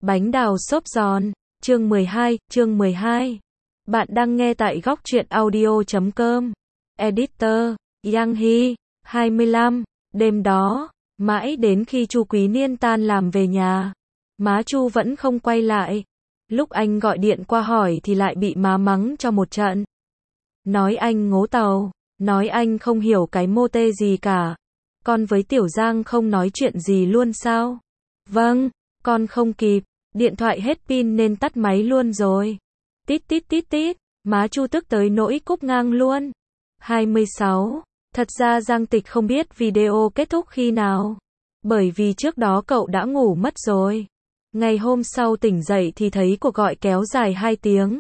Bánh đào xốp giòn, chương 12. Bạn đang nghe tại góc truyện audio.com. Editor, Yang Hy, 25. Đêm đó, mãi đến khi Chu Quý Niên tan làm về nhà, má Chu vẫn không quay lại. Lúc anh gọi điện qua hỏi thì lại bị má mắng cho một trận. Nói anh ngố tàu, nói anh không hiểu cái mô tê gì cả. Con với Tiểu Giang không nói chuyện gì luôn sao? Vâng, con không kịp, điện thoại hết pin nên tắt máy luôn rồi. Tít tít tít tít, má Chu tức tới nỗi cúp ngang luôn. 26. Thật ra Giang Tịch không biết video kết thúc khi nào, bởi vì trước đó cậu đã ngủ mất rồi. Ngày hôm sau tỉnh dậy thì thấy cuộc gọi kéo dài 2 tiếng.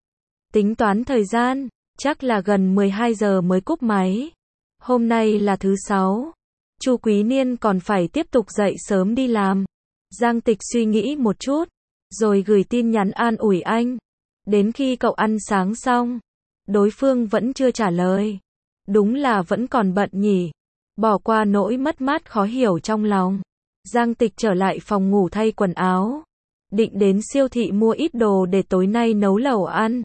Tính toán thời gian, chắc là gần 12 giờ mới cúp máy. Hôm nay là thứ 6. Chu Quý Niên còn phải tiếp tục dậy sớm đi làm. Giang Tịch suy nghĩ một chút, rồi gửi tin nhắn an ủi anh. Đến khi cậu ăn sáng xong, đối phương vẫn chưa trả lời. Đúng là vẫn còn bận nhỉ. Bỏ qua nỗi mất mát khó hiểu trong lòng, Giang Tịch trở lại phòng ngủ thay quần áo. Định đến siêu thị mua ít đồ để tối nay nấu lẩu ăn.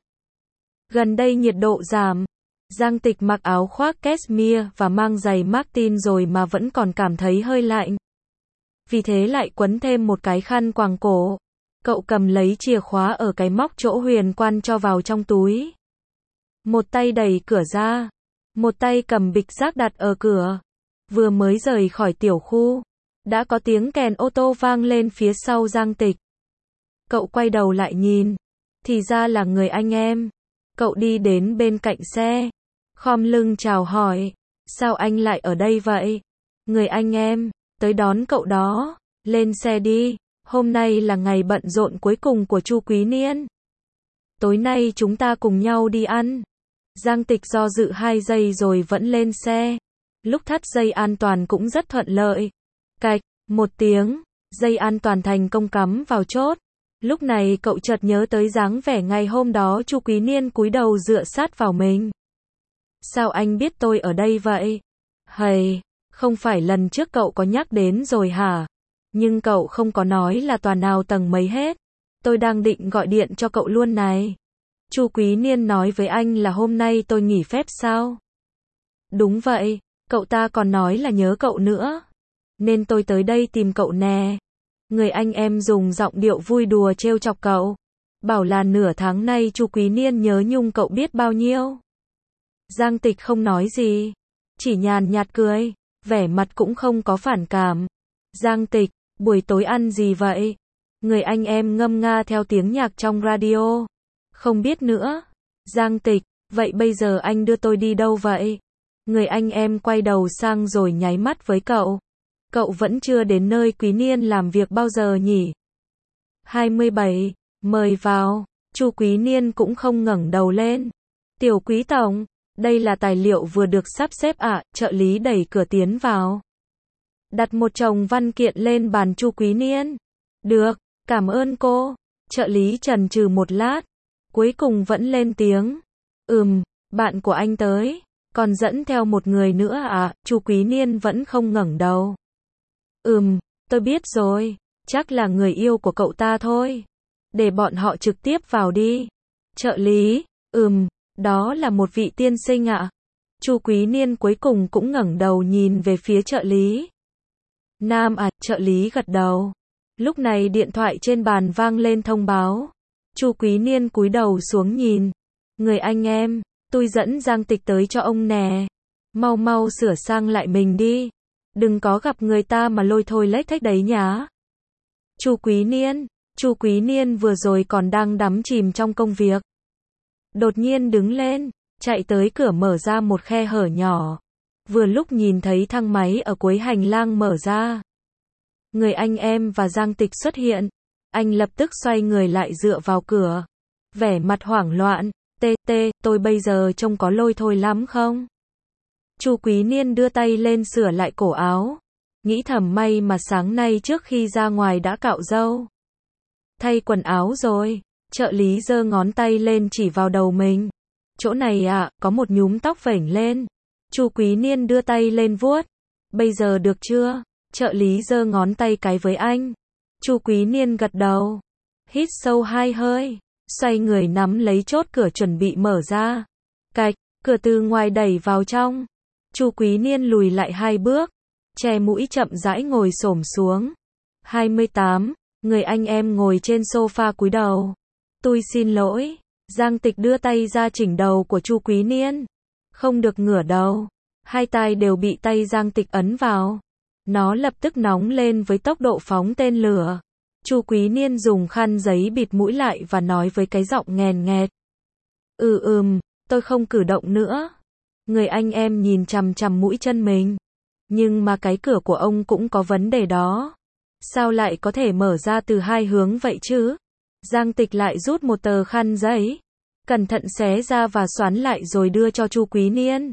Gần đây nhiệt độ giảm. Giang Tịch mặc áo khoác cashmere và mang giày Martin rồi mà vẫn còn cảm thấy hơi lạnh. Vì thế lại quấn thêm một cái khăn quàng cổ. Cậu cầm lấy chìa khóa ở cái móc chỗ huyền quan cho vào trong túi. Một tay đẩy cửa ra, một tay cầm bịch rác đặt ở cửa. Vừa mới rời khỏi tiểu khu, đã có tiếng kèn ô tô vang lên phía sau Giang Tịch. Cậu quay đầu lại nhìn, thì ra là người anh em. Cậu đi đến bên cạnh xe, khom lưng chào hỏi, sao anh lại ở đây vậy? Người anh em, tới đón cậu đó, lên xe đi, hôm nay là ngày bận rộn cuối cùng của Chu Quý Niên. Tối nay chúng ta cùng nhau đi ăn. Giang Tịch do dự 2 giây rồi vẫn lên xe. Lúc thắt dây an toàn cũng rất thuận lợi. Cạch, một tiếng, dây an toàn thành công cắm vào chốt. Lúc này cậu chợt nhớ tới dáng vẻ ngày hôm đó Chu Quý Niên cúi đầu dựa sát vào mình. Sao anh biết tôi ở đây vậy? Hầy, không phải lần trước cậu có nhắc đến rồi hả? Nhưng cậu không có nói là tòa nào tầng mấy hết. Tôi đang định gọi điện cho cậu luôn này. Chu Quý Niên nói với anh là hôm nay tôi nghỉ phép sao? Đúng vậy, cậu ta còn nói là nhớ cậu nữa. Nên tôi tới đây tìm cậu nè. Người anh em dùng giọng điệu vui đùa trêu chọc cậu. Bảo là nửa tháng nay Chu Quý Niên nhớ nhung cậu biết bao nhiêu. Giang Tịch không nói gì, chỉ nhàn nhạt cười, vẻ mặt cũng không có phản cảm. Giang Tịch, buổi tối ăn gì vậy? Người anh em ngâm nga theo tiếng nhạc trong radio. Không biết nữa. Giang Tịch, vậy bây giờ anh đưa tôi đi đâu vậy? Người anh em quay đầu sang rồi nháy mắt với cậu. Cậu vẫn chưa đến nơi Quý Niên làm việc bao giờ nhỉ? 27. Mời vào. Chu Quý Niên cũng không ngẩng đầu lên. Tiểu Quý tổng, đây là tài liệu vừa được sắp xếp ạ. Trợ lý đẩy cửa tiến vào, đặt một chồng văn kiện lên bàn Chu Quý Niên. Được, cảm ơn cô. Trợ lý chần chừ một lát, cuối cùng vẫn lên tiếng. Bạn của anh tới, còn dẫn theo một người nữa à? Chu Quý Niên vẫn không ngẩng đầu. Tôi biết rồi, chắc là người yêu của cậu ta thôi. Để bọn họ trực tiếp vào đi. Trợ lý, đó là một vị tiên sinh ạ. Chu Quý Niên cuối cùng cũng ngẩng đầu nhìn về phía trợ lý. Nam à, trợ lý gật đầu. Lúc này điện thoại trên bàn vang lên thông báo. Chu Quý Niên cúi đầu xuống nhìn. Người anh em, tôi dẫn Giang Tịch tới cho ông nè. Mau mau sửa sang lại mình đi. Đừng có gặp người ta mà lôi thôi lếch thếch đấy nhá. Chu Quý Niên vừa rồi còn đang đắm chìm trong công việc. Đột nhiên đứng lên, chạy tới cửa mở ra một khe hở nhỏ. Vừa lúc nhìn thấy thang máy ở cuối hành lang mở ra. Người anh em và Giang Tịch xuất hiện. Anh lập tức xoay người lại dựa vào cửa. Vẻ mặt hoảng loạn. Tôi bây giờ trông có lôi thôi lắm không? Chu Quý Niên đưa tay lên sửa lại cổ áo. Nghĩ thầm may mà sáng nay trước khi ra ngoài đã cạo râu. Thay quần áo rồi. Trợ lý giơ ngón tay lên chỉ vào đầu mình. Chỗ này ạ, có một nhúm tóc vểnh lên. Chu Quý Niên đưa tay lên vuốt. Bây giờ được chưa? Trợ lý giơ ngón tay cái với anh. Chu Quý Niên gật đầu, hít sâu 2 hơi, xoay người nắm lấy chốt cửa chuẩn bị mở ra. Cạch, cửa từ ngoài đẩy vào trong. Chu Quý Niên lùi lại 2 bước, che mũi chậm rãi ngồi xổm xuống. 28, người anh em ngồi trên sofa cúi đầu. Tôi xin lỗi. Giang Tịch đưa tay ra chỉnh đầu của Chu Quý Niên. Không được ngửa đầu. 2 tai đều bị tay Giang Tịch ấn vào. Nó lập tức nóng lên với tốc độ phóng tên lửa. Chu Quý Niên dùng khăn giấy bịt mũi lại và nói với cái giọng nghèn nghẹt. Tôi không cử động nữa. Người anh em nhìn chằm chằm mũi chân mình. Nhưng mà cái cửa của ông cũng có vấn đề đó. Sao lại có thể mở ra từ 2 hướng vậy chứ? Giang Tịch lại rút một tờ khăn giấy, cẩn thận xé ra và xoắn lại rồi đưa cho Chu Quý Niên.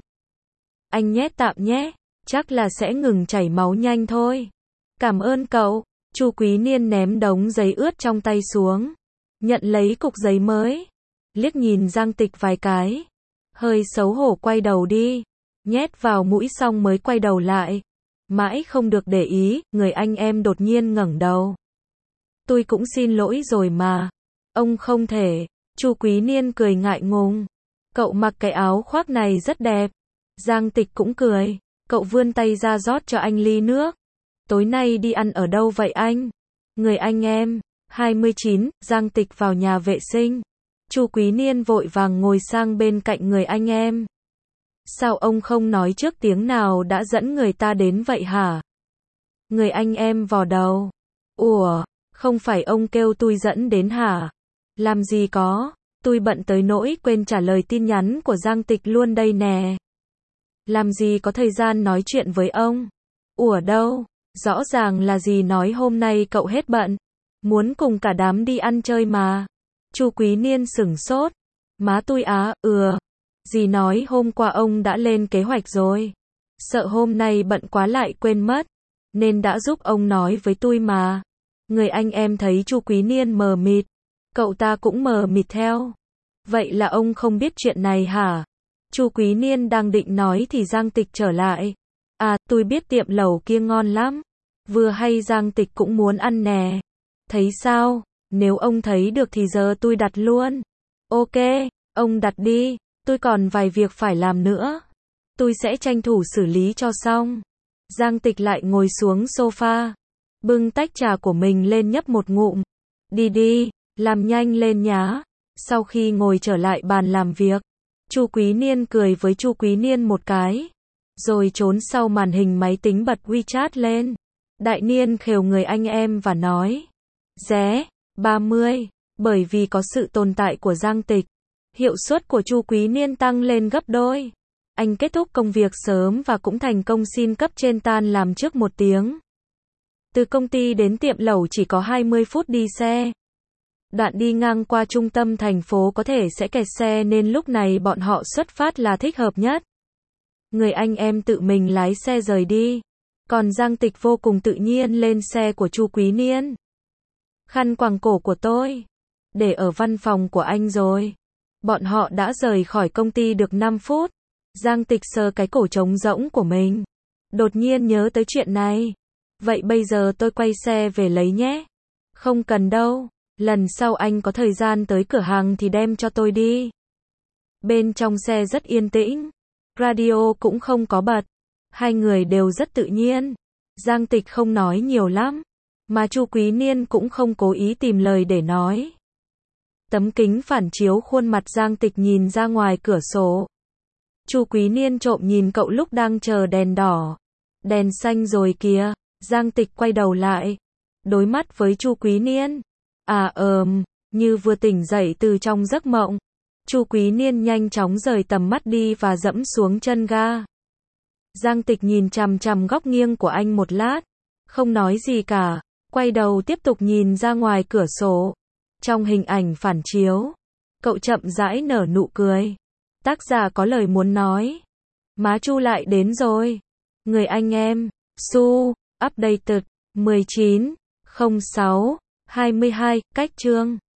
Anh nhét tạm nhé, chắc là sẽ ngừng chảy máu nhanh thôi. Cảm ơn cậu. Chu Quý Niên ném đống giấy ướt trong tay xuống, nhận lấy cục giấy mới, liếc nhìn Giang Tịch vài cái, hơi xấu hổ quay đầu đi, nhét vào mũi xong mới quay đầu lại. Mãi không được để ý, người anh em đột nhiên ngẩng đầu. Tôi cũng xin lỗi rồi mà. Ông không thể. Chu Quý Niên cười ngại ngùng. Cậu mặc cái áo khoác này rất đẹp. Giang Tịch cũng cười. Cậu vươn tay ra rót cho anh ly nước. Tối nay đi ăn ở đâu vậy anh? Người anh em. 29, Giang Tịch vào nhà vệ sinh. Chu Quý Niên vội vàng ngồi sang bên cạnh người anh em. Sao ông không nói trước tiếng nào đã dẫn người ta đến vậy hả? Người anh em vò đầu. Ủa, không phải ông kêu tôi dẫn đến hả? Làm gì có, tôi bận tới nỗi quên trả lời tin nhắn của Giang Tịch luôn đây nè. Làm gì có thời gian nói chuyện với ông? Ủa đâu, rõ ràng là dì nói hôm nay cậu hết bận, muốn cùng cả đám đi ăn chơi mà. Chu Quý Niên sửng sốt. Má tôi á, dì nói hôm qua ông đã lên kế hoạch rồi. Sợ hôm nay bận quá lại quên mất, nên đã giúp ông nói với tôi mà. Người anh em thấy Chu Quý Niên mờ mịt, cậu ta cũng mờ mịt theo. Vậy là ông không biết chuyện này hả? Chu Quý Niên đang định nói thì Giang Tịch trở lại. À, tôi biết tiệm lẩu kia ngon lắm. Vừa hay Giang Tịch cũng muốn ăn nè. Thấy sao? Nếu ông thấy được thì giờ tôi đặt luôn. Ok, ông đặt đi. Tôi còn vài việc phải làm nữa. Tôi sẽ tranh thủ xử lý cho xong. Giang Tịch lại ngồi xuống sofa, bưng tách trà của mình lên nhấp một ngụm. Đi, làm nhanh lên nhá. Sau khi ngồi trở lại bàn làm việc, Chu Quý Niên cười với Chu Quý Niên một cái, rồi trốn sau màn hình máy tính bật WeChat lên. Đại Niên khều người anh em và nói. Ré, 30, bởi vì có sự tồn tại của Giang Tịch, hiệu suất của Chu Quý Niên tăng lên gấp đôi. Anh kết thúc công việc sớm và cũng thành công xin cấp trên tan làm trước 1 tiếng. Từ công ty đến tiệm lẩu chỉ có 20 phút đi xe. Đoạn đi ngang qua trung tâm thành phố có thể sẽ kẹt xe nên lúc này bọn họ xuất phát là thích hợp nhất. Người anh em tự mình lái xe rời đi. Còn Giang Tịch vô cùng tự nhiên lên xe của Chu Quý Niên. Khăn quàng cổ của tôi để ở văn phòng của anh rồi. Bọn họ đã rời khỏi công ty được 5 phút. Giang Tịch sờ cái cổ trống rỗng của mình. Đột nhiên nhớ tới chuyện này. Vậy bây giờ tôi quay xe về lấy nhé. Không cần đâu. Lần sau anh có thời gian tới cửa hàng thì đem cho tôi đi. Bên trong xe rất yên tĩnh. Radio cũng không có bật. Hai người đều rất tự nhiên. Giang Tịch không nói nhiều lắm. Mà Chu Quý Niên cũng không cố ý tìm lời để nói. Tấm kính phản chiếu khuôn mặt Giang Tịch nhìn ra ngoài cửa sổ. Chu Quý Niên trộm nhìn cậu lúc đang chờ đèn đỏ. Đèn xanh rồi kìa. Giang Tịch quay đầu lại, đối mắt với Chu Quý Niên. Như vừa tỉnh dậy từ trong giấc mộng. Chu Quý Niên nhanh chóng rời tầm mắt đi và dẫm xuống chân ga. Giang Tịch nhìn chằm chằm góc nghiêng của anh một lát, không nói gì cả, quay đầu tiếp tục nhìn ra ngoài cửa sổ. Trong hình ảnh phản chiếu, cậu chậm rãi nở nụ cười. Tác giả có lời muốn nói. Má Chu lại đến rồi. Người anh em, Su, updated, 19/06/22, cách chương.